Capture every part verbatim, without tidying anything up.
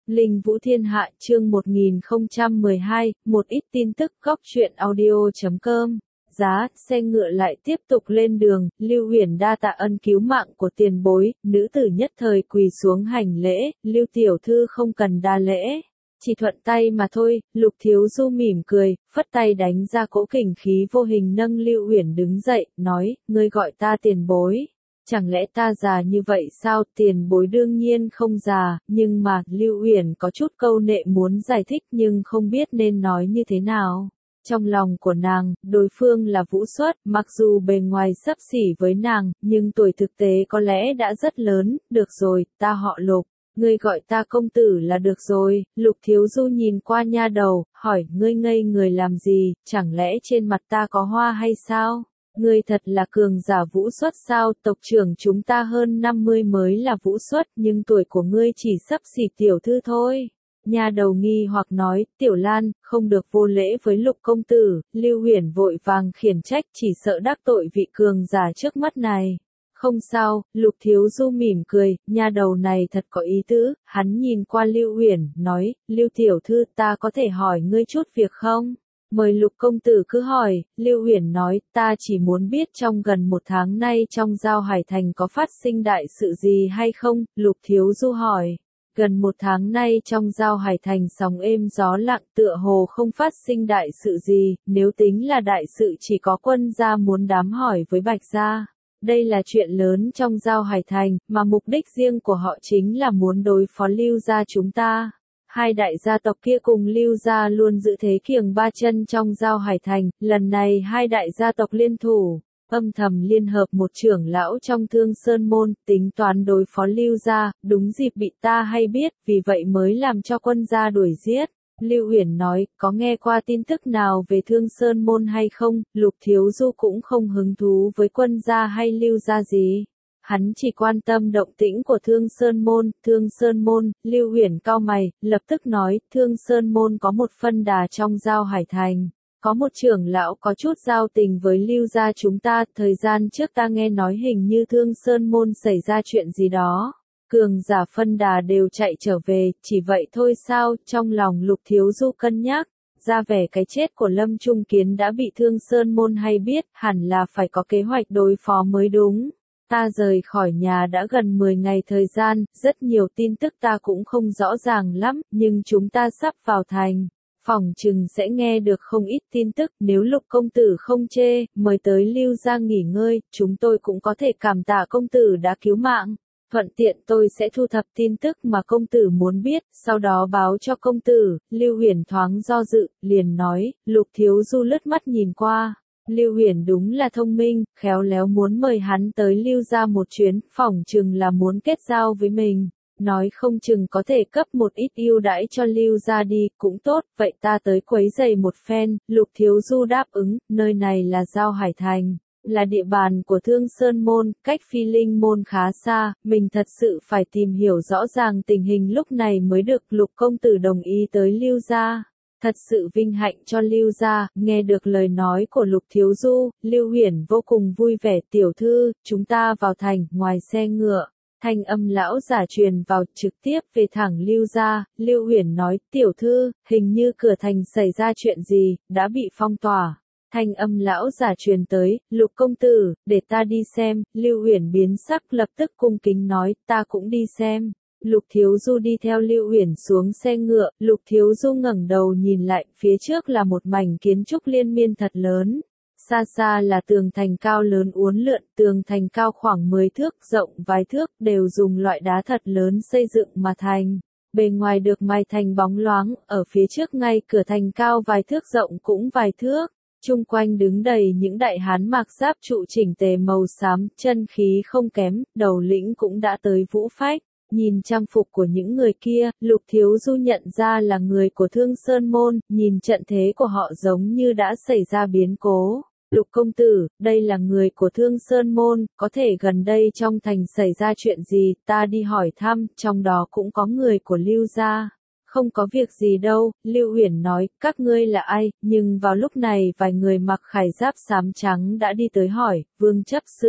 Linh Vũ Thiên Hạ chương một nghìn không trăm mười hai, một ít tin tức góc truyện audio chấm com. Giá, xe ngựa lại tiếp tục lên đường, Lưu Huyền đa tạ ân cứu mạng của tiền bối, nữ tử nhất thời quỳ xuống hành lễ, Lưu tiểu thư không cần đa lễ. Chỉ thuận tay mà thôi, Lục Thiếu Du mỉm cười, phất tay đánh ra cỗ kình khí vô hình nâng Lưu Huyền đứng dậy, nói, ngươi gọi ta tiền bối. Chẳng lẽ ta già như vậy sao? Tiền bối đương nhiên không già, nhưng mà, Lưu Huyền có chút câu nệ muốn giải thích nhưng không biết nên nói như thế nào. Trong lòng của nàng, đối phương là Vũ Xuất, mặc dù bề ngoài xấp xỉ với nàng, nhưng tuổi thực tế có lẽ đã rất lớn, được rồi, ta họ Lục. Ngươi gọi ta công tử là được rồi. Lục Thiếu Du nhìn qua nha đầu, hỏi, ngươi ngây người làm gì, chẳng lẽ trên mặt ta có hoa hay sao? Ngươi thật là cường giả Vũ Xuất sao? Tộc trưởng chúng ta hơn năm mươi mới là Vũ Xuất, nhưng tuổi của ngươi chỉ xấp xỉ tiểu thư thôi. Nha đầu nghi hoặc nói, Tiểu Lan, không được vô lễ với Lục công tử. Lưu Huyền vội vàng khiển trách, chỉ sợ đắc tội vị cường giả trước mắt này. Không sao, Lục Thiếu Du mỉm cười, nha đầu này thật có ý tứ. Hắn nhìn qua Lưu Huyền, nói, Lưu tiểu thư, ta có thể hỏi ngươi chút việc không? Mời Lục công tử cứ hỏi. Lưu Huyền nói, ta chỉ muốn biết trong gần một tháng nay trong Giao Hải Thành có phát sinh đại sự gì hay không? Lục Thiếu Du hỏi. Gần một tháng nay trong Giao Hải Thành sóng êm gió lặng, tựa hồ không phát sinh đại sự gì, nếu tính là đại sự chỉ có quân gia muốn đám hỏi với Bạch gia. Đây là chuyện lớn trong Giao Hải Thành, mà mục đích riêng của họ chính là muốn đối phó Lưu gia chúng ta. Hai đại gia tộc kia cùng Lưu gia luôn giữ thế kiềng ba chân trong Giao Hải Thành, lần này hai đại gia tộc liên thủ, âm thầm liên hợp một trưởng lão trong Thương Sơn môn, tính toán đối phó Lưu gia, đúng dịp bị ta hay biết, vì vậy mới làm cho quân gia đuổi giết. Lưu Huyền nói, có nghe qua tin tức nào về Thương Sơn môn hay không? Lục Thiếu Du cũng không hứng thú với quân gia hay Lưu gia gì. Hắn chỉ quan tâm động tĩnh của Thương Sơn môn. Thương Sơn môn, Lưu Huyền cau mày, lập tức nói, Thương Sơn môn có một phân đà trong Giao Hải Thành. Có một trưởng lão có chút giao tình với Lưu gia chúng ta, thời gian trước ta nghe nói hình như Thương Sơn môn xảy ra chuyện gì đó. Cường giả phân đà đều chạy trở về, chỉ vậy thôi sao? Trong lòng Lục Thiếu Du cân nhắc, ra vẻ cái chết của Lâm Trung Kiến đã bị Thương Sơn môn hay biết, hẳn là phải có kế hoạch đối phó mới đúng. Ta rời khỏi nhà đã gần mười ngày thời gian, rất nhiều tin tức ta cũng không rõ ràng lắm, nhưng chúng ta sắp vào thành. Phỏng chừng sẽ nghe được không ít tin tức, nếu Lục công tử không chê, mời tới Lưu gia nghỉ ngơi, chúng tôi cũng có thể cảm tạ công tử đã cứu mạng. Thuận tiện tôi sẽ thu thập tin tức mà công tử muốn biết, sau đó báo cho công tử. Lưu Huyền thoáng do dự, liền nói. Lục Thiếu Du lướt mắt nhìn qua. Lưu Huyền đúng là thông minh, khéo léo muốn mời hắn tới Lưu gia một chuyến, phỏng chừng là muốn kết giao với mình. Nói không chừng có thể cấp một ít ưu đãi cho Lưu gia đi, cũng tốt, vậy ta tới quấy giày một phen. Lục Thiếu Du đáp ứng, nơi này là Giao Hải Thành, là địa bàn của Thương Sơn môn, cách Phi Linh môn khá xa, mình thật sự phải tìm hiểu rõ ràng tình hình lúc này mới được. Lục công tử đồng ý tới Lưu gia. Thật sự vinh hạnh cho Lưu gia. Nghe được lời nói của Lục Thiếu Du, Lưu Huyền vô cùng vui vẻ. Tiểu thư, chúng ta vào thành, ngoài xe ngựa. Thanh âm lão giả truyền vào, trực tiếp về thẳng Lưu gia. Lưu Huyền nói, tiểu thư, hình như cửa thành xảy ra chuyện gì, đã bị phong tỏa. Thanh âm lão giả truyền tới, Lục công tử, để ta đi xem. Lưu Huyền biến sắc, lập tức cung kính nói, ta cũng đi xem. Lục Thiếu Du đi theo Lưu Huyền xuống xe ngựa. Lục Thiếu Du ngẩng đầu nhìn lại, phía trước là một mảnh kiến trúc liên miên thật lớn. Xa xa là tường thành cao lớn uốn lượn, tường thành cao khoảng mười thước, rộng vài thước, đều dùng loại đá thật lớn xây dựng mà thành. Bề ngoài được mài thành bóng loáng, ở phía trước ngay cửa thành cao vài thước, rộng cũng vài thước. Chung quanh đứng đầy những đại hán mặc giáp trụ chỉnh tề màu xám, chân khí không kém, đầu lĩnh cũng đã tới vũ phách. Nhìn trang phục của những người kia, Lục Thiếu Du nhận ra là người của Thương Sơn môn, nhìn trận thế của họ giống như đã xảy ra biến cố. Lục công tử, đây là người của Thương Sơn môn, có thể gần đây trong thành xảy ra chuyện gì, ta đi hỏi thăm, trong đó cũng có người của Lưu gia. Không có việc gì đâu, Lưu Huyền nói, các ngươi là ai? Nhưng vào lúc này vài người mặc khải giáp xám trắng đã đi tới hỏi, Vương chấp sự.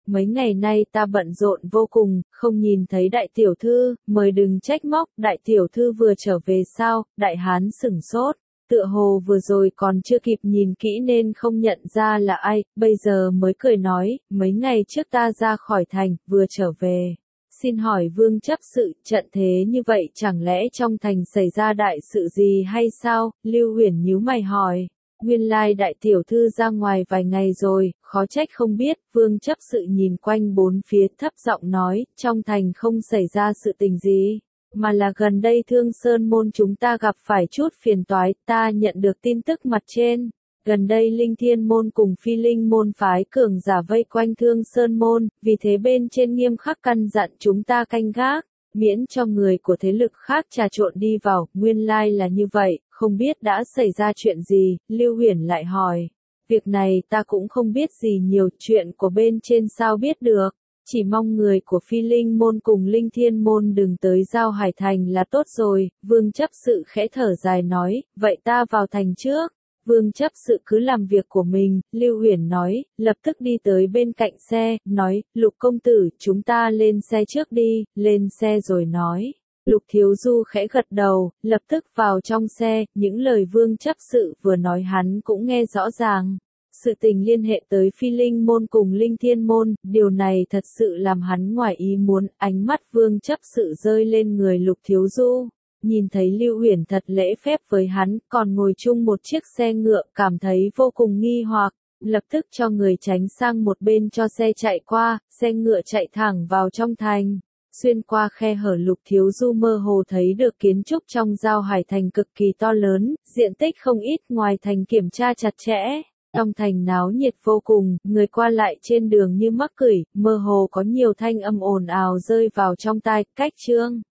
mấy ngày nay ta bận rộn vô cùng, không nhìn thấy đại tiểu thư, mời đừng trách móc, đại tiểu thư vừa trở về sao, đại hán sửng sốt. Tựa hồ vừa rồi còn chưa kịp nhìn kỹ nên không nhận ra là ai, bây giờ mới cười nói, mấy ngày trước ta ra khỏi thành, vừa trở về. Xin hỏi vương chấp sự, trận thế như vậy chẳng lẽ trong thành xảy ra đại sự gì hay sao? Lưu Huyền nhíu mày hỏi. Nguyên lai đại tiểu thư ra ngoài vài ngày rồi, khó trách không biết, vương chấp sự nhìn quanh bốn phía thấp giọng nói, trong thành không xảy ra sự tình gì, mà là gần đây Thương Sơn môn chúng ta gặp phải chút phiền toái, ta nhận được tin tức mặt trên. Gần đây Linh Thiên môn cùng Phi Linh môn phái cường giả vây quanh Thương Sơn môn, vì thế bên trên nghiêm khắc căn dặn chúng ta canh gác, miễn cho người của thế lực khác trà trộn đi vào, nguyên lai là như vậy, không biết đã xảy ra chuyện gì, Lưu Huyền lại hỏi. Việc này ta cũng không biết gì nhiều, chuyện của bên trên sao biết được, chỉ mong người của Phi Linh môn cùng Linh Thiên môn đừng tới Giao Hải thành là tốt rồi, vương chấp sự khẽ thở dài nói, vậy ta vào thành trước. Vương chấp sự cứ làm việc của mình, Lưu Huyền nói, lập tức đi tới bên cạnh xe, nói, Lục công tử, chúng ta lên xe trước đi, lên xe rồi nói. Lục Thiếu Du khẽ gật đầu, lập tức vào trong xe, những lời vương chấp sự vừa nói hắn cũng nghe rõ ràng. Sự tình liên hệ tới Phi Linh môn cùng Linh Thiên môn, điều này thật sự làm hắn ngoài ý muốn, ánh mắt vương chấp sự rơi lên người Lục Thiếu Du. Nhìn thấy Lưu Huyền thật lễ phép với hắn, còn ngồi chung một chiếc xe ngựa, cảm thấy vô cùng nghi hoặc, lập tức cho người tránh sang một bên cho xe chạy qua, xe ngựa chạy thẳng vào trong thành. Xuyên qua khe hở Lục Thiếu Du mơ hồ thấy được kiến trúc trong Giao Hải thành cực kỳ to lớn, diện tích không ít, ngoài thành kiểm tra chặt chẽ. Trong thành náo nhiệt vô cùng, người qua lại trên đường như mắc cửi, mơ hồ có nhiều thanh âm ồn ào rơi vào trong tai, cách chương.